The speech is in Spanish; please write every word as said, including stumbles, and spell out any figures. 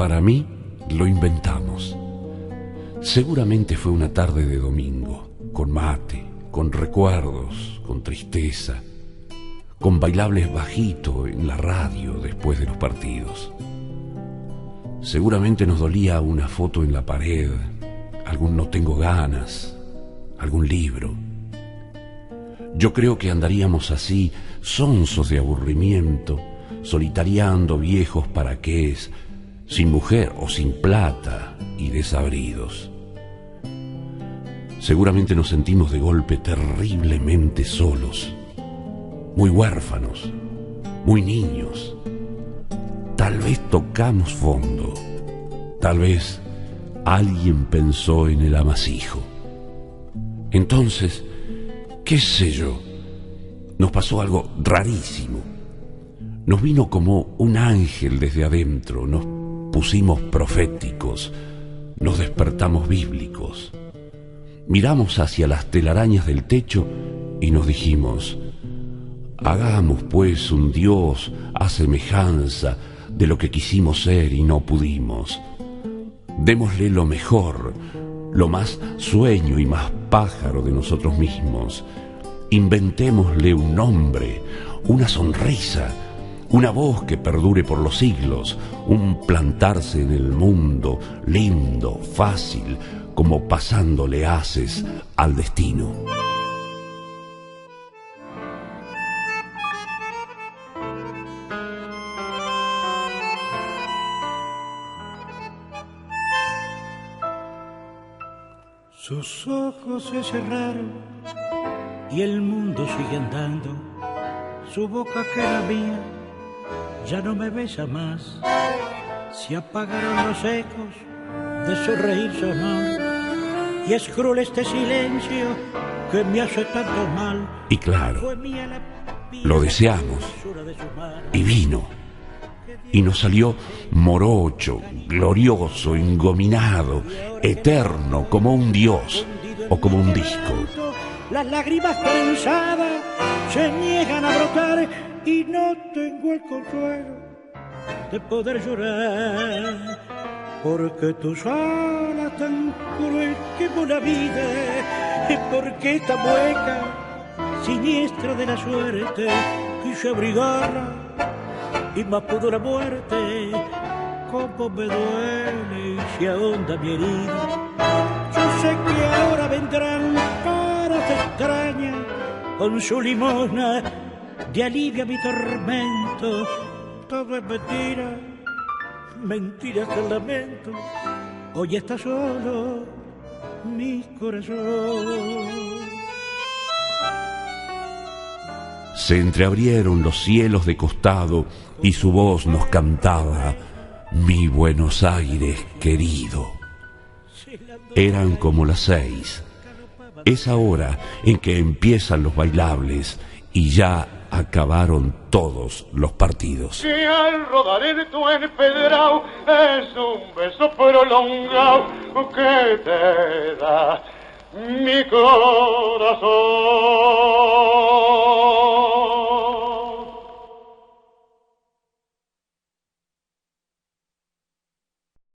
para mí lo inventamos. Seguramente fue una tarde de domingo, con mate, con recuerdos, con tristeza, con bailables bajito en la radio después de los partidos. Seguramente nos dolía una foto en la pared, algún no tengo ganas, algún libro. Yo creo que andaríamos así, sonsos de aburrimiento, solitariando viejos paraqués, sin mujer o sin plata y desabridos. Seguramente nos sentimos de golpe terriblemente solos, muy huérfanos, muy niños. Tal vez tocamos fondo, tal vez alguien pensó en el amasijo. Entonces, qué sé yo, nos pasó algo rarísimo. Nos vino como un ángel desde adentro, nos pusimos proféticos, nos despertamos bíblicos. Miramos hacia las telarañas del techo y nos dijimos: hagamos pues un Dios a semejanza de lo que quisimos ser y no pudimos. Démosle lo mejor, lo más sueño y más pájaro de nosotros mismos. Inventémosle un nombre, una sonrisa, una voz que perdure por los siglos, un plantarse en el mundo lindo, fácil, como pasándole haces al destino. Sus ojos se cerraron y el mundo sigue andando. Su boca que era mía ya no me besa más. Se apagaron los ecos de su reír sonoro y es cruel este silencio que me hace tanto mal. Y claro, lo deseamos y vino. Y nos salió morocho, glorioso, engominado, eterno, como un dios o como un disco. Las lágrimas cansadas se niegan a brotar y no tengo el consuelo de poder llorar. Porque tus alas tan cruel como la vida, y porque esta mueca siniestra de la suerte quise abrigarla. Y más pudo la muerte, como me duele y se ahonda mi herida. Yo sé que ahora vendrán caras extrañas con su limosna de alivio a mi tormento. Todo es mentira, mentira que lamento. Hoy está solo mi corazón. Se entreabrieron los cielos de costado y su voz nos cantaba: mi Buenos Aires querido. Eran como las seis, esa hora en que empiezan los bailables y ya acabaron todos los partidos. Que al rodar en tu empedrado es un beso prolongado que te da mi corazón.